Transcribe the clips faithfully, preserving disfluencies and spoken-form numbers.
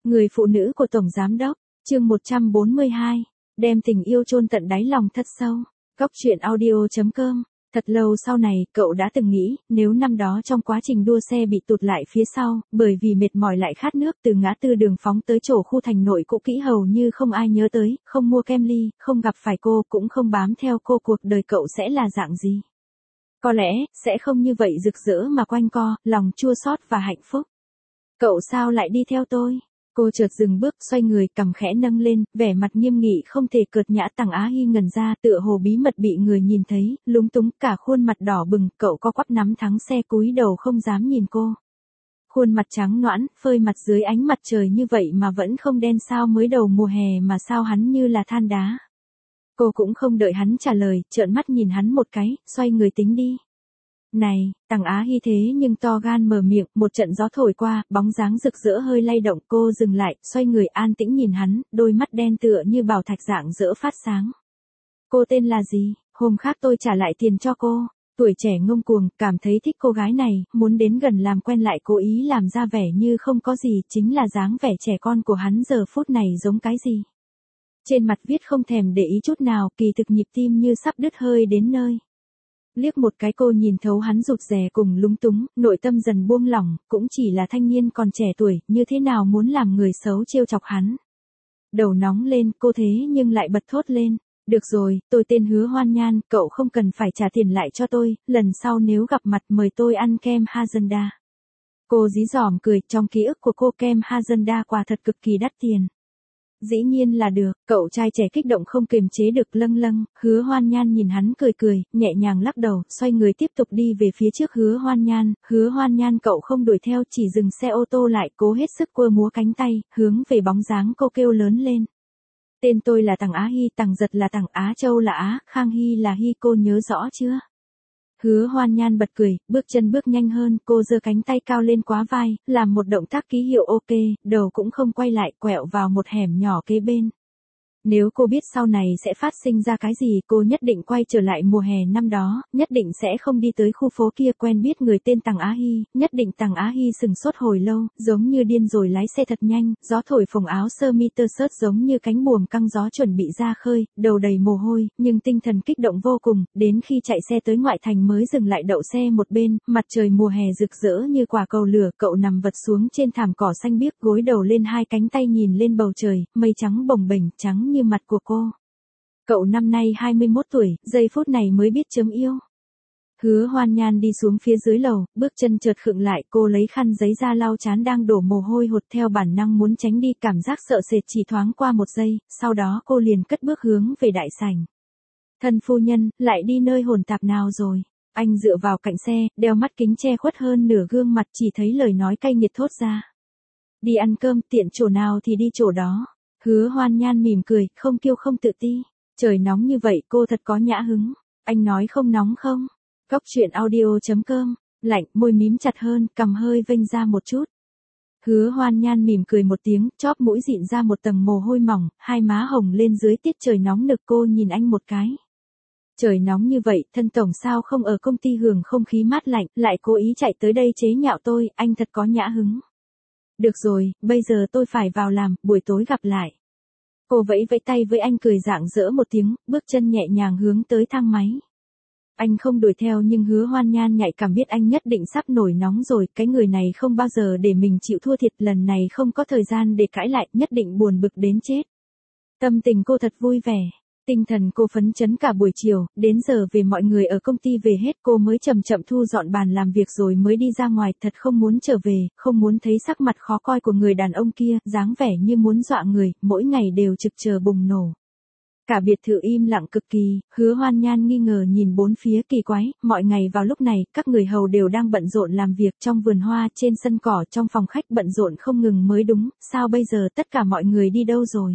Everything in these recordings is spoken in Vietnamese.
Người phụ nữ của Tổng Giám Đốc, chương một trăm bốn mươi hai, đem tình yêu chôn tận đáy lòng thật sâu. Góc truyện audio chấm com. Thật lâu sau này, cậu đã từng nghĩ, nếu năm đó trong quá trình đua xe bị tụt lại phía sau, bởi vì mệt mỏi lại khát nước từ ngã tư đường phóng tới chỗ khu thành nội cũ kỹ hầu như không ai nhớ tới, không mua kem ly, không gặp phải cô, cũng không bám theo cô, cuộc đời cậu sẽ là dạng gì? Có lẽ, sẽ không như vậy rực rỡ mà quanh co, lòng chua xót và hạnh phúc. Cậu sao lại đi theo tôi? Cô chợt dừng bước, xoay người, cằm khẽ nâng lên, vẻ mặt nghiêm nghị không thể cợt nhã. Tằng Á Hi ngẩn ra, tựa hồ bí mật bị người nhìn thấy, lúng túng, cả khuôn mặt đỏ bừng, cậu co quắp nắm thắng xe cúi đầu không dám nhìn cô. Khuôn mặt trắng nõn, phơi mặt dưới ánh mặt trời như vậy mà vẫn không đen sao, mới đầu mùa hè mà sao hắn như là than đá. Cô cũng không đợi hắn trả lời, trợn mắt nhìn hắn một cái, xoay người tính đi. Này, Tằng Á Hi thế nhưng to gan mở miệng, một trận gió thổi qua, bóng dáng rực rỡ hơi lay động, cô dừng lại, xoay người an tĩnh nhìn hắn, đôi mắt đen tựa như bảo thạch rạng rỡ phát sáng. Cô tên là gì? Hôm khác tôi trả lại tiền cho cô. Tuổi trẻ ngông cuồng, cảm thấy thích cô gái này, muốn đến gần làm quen lại cố ý làm ra vẻ như không có gì, chính là dáng vẻ trẻ con của hắn giờ phút này giống cái gì? Trên mặt viết không thèm để ý chút nào, kỳ thực nhịp tim như sắp đứt hơi đến nơi. Liếc một cái cô nhìn thấu hắn rụt rè cùng lúng túng, nội tâm dần buông lỏng, cũng chỉ là thanh niên còn trẻ tuổi, như thế nào muốn làm người xấu trêu chọc hắn. Đầu nóng lên, cô thế nhưng lại bật thốt lên. Được rồi, tôi tên Hứa Hoan Nhan, cậu không cần phải trả tiền lại cho tôi, lần sau nếu gặp mặt mời tôi ăn kem Hazenda. Cô dí dỏm cười, trong ký ức của cô kem Hazenda quả thật cực kỳ đắt tiền. Dĩ nhiên là được, cậu trai trẻ kích động không kiềm chế được lâng lâng. Hứa Hoan Nhan nhìn hắn cười cười, nhẹ nhàng lắc đầu, xoay người tiếp tục đi về phía trước. Hứa Hoan Nhan, Hứa Hoan Nhan cậu không đuổi theo, chỉ dừng xe ô tô lại, cố hết sức quơ múa cánh tay, hướng về bóng dáng cô kêu lớn lên. Tên tôi là Tằng Á Hi, Tằng Giật là Tằng, Á Châu là Á, Khang Hy là Hy, cô nhớ rõ chưa? Hứa Hoan Nhan bật cười, bước chân bước nhanh hơn, cô giơ cánh tay cao lên quá vai, làm một động tác ký hiệu ok, đầu cũng không quay lại, quẹo vào một hẻm nhỏ kế bên. Nếu cô biết sau này sẽ phát sinh ra cái gì, cô nhất định quay trở lại mùa hè năm đó, nhất định sẽ không đi tới khu phố kia quen biết người tên Tằng Á Hi, nhất định Tằng Á Hi sừng sốt hồi lâu, giống như điên rồi lái xe thật nhanh, gió thổi phồng áo sơ mi tơ sớt giống như cánh buồm căng gió chuẩn bị ra khơi, đầu đầy mồ hôi, nhưng tinh thần kích động vô cùng, đến khi chạy xe tới ngoại thành mới dừng lại đậu xe một bên, mặt trời mùa hè rực rỡ như quả cầu lửa, cậu nằm vật xuống trên thảm cỏ xanh biếc, gối đầu lên hai cánh tay nhìn lên bầu trời, mây trắng bồng bềnh, trắng như mặt của cô. Cậu năm nay hai mươi mốt tuổi, giây phút này mới biết chấm yêu. Hứa Hoan Nhan đi xuống phía dưới lầu, bước chân chợt khựng lại, cô lấy khăn giấy ra lau trán đang đổ mồ hôi hột, theo bản năng muốn tránh đi, cảm giác sợ sệt chỉ thoáng qua một giây, sau đó cô liền cất bước hướng về đại sảnh. Thân phu nhân, lại đi nơi hỗn tạp nào rồi? Anh dựa vào cạnh xe, đeo mắt kính che khuất hơn nửa gương mặt, chỉ thấy lời nói cay nghiệt thốt ra. Đi ăn cơm, tiện chỗ nào thì đi chỗ đó. Hứa Hoan Nhan mỉm cười, không kiêu không tự ti. Trời nóng như vậy cô thật có nhã hứng. Anh nói không nóng không? Góc truyện audio chấm com. Lạnh, môi mím chặt hơn, cằm hơi vênh ra một chút. Hứa Hoan Nhan mỉm cười một tiếng, chóp mũi dịn ra một tầng mồ hôi mỏng, hai má hồng lên dưới tiết trời nóng nực. Cô nhìn anh một cái. Trời nóng như vậy, thân tổng sao không ở công ty hưởng không khí mát lạnh, lại cố ý chạy tới đây chế nhạo tôi, anh thật có nhã hứng. Được rồi, bây giờ tôi phải vào làm, buổi tối gặp lại. Cô vẫy vẫy tay với anh cười rạng rỡ một tiếng, bước chân nhẹ nhàng hướng tới thang máy. Anh không đuổi theo nhưng Hứa Hoan Nhan nhạy cảm biết anh nhất định sắp nổi nóng rồi, cái người này không bao giờ để mình chịu thua thiệt, lần này không có thời gian để cãi lại, nhất định buồn bực đến chết. Tâm tình cô thật vui vẻ. Tinh thần cô phấn chấn cả buổi chiều, đến giờ về mọi người ở công ty về hết, cô mới chậm chậm thu dọn bàn làm việc rồi mới đi ra ngoài, thật không muốn trở về, không muốn thấy sắc mặt khó coi của người đàn ông kia, dáng vẻ như muốn dọa người, mỗi ngày đều trực chờ bùng nổ. Cả biệt thự im lặng cực kỳ, Hứa Hoan Nhan nghi ngờ nhìn bốn phía kỳ quái, mọi ngày vào lúc này, các người hầu đều đang bận rộn làm việc trong vườn hoa, trên sân cỏ, trong phòng khách bận rộn không ngừng mới đúng, sao bây giờ tất cả mọi người đi đâu rồi?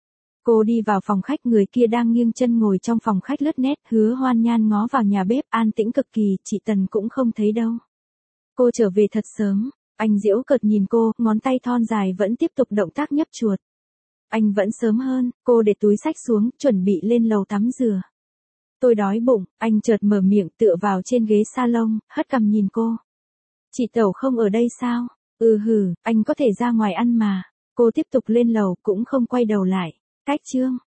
Cô đi vào phòng khách, người kia đang nghiêng chân ngồi trong phòng khách lướt nét. Hứa Hoan Nhan ngó vào nhà bếp, an tĩnh cực kỳ, chị Tần cũng không thấy đâu. Cô trở về thật sớm. Anh giễu cợt nhìn cô, ngón tay thon dài vẫn tiếp tục động tác nhấp chuột. Anh vẫn sớm hơn. Cô để túi xách xuống, chuẩn bị lên lầu tắm rửa. Tôi đói bụng. Anh chợt mở miệng, tựa vào trên ghế salon, hất cằm nhìn cô. Chị Tẩu không ở đây sao? Ừ hừ, anh có thể ra ngoài ăn mà. Cô tiếp tục lên lầu cũng không quay đầu lại. Cách chương.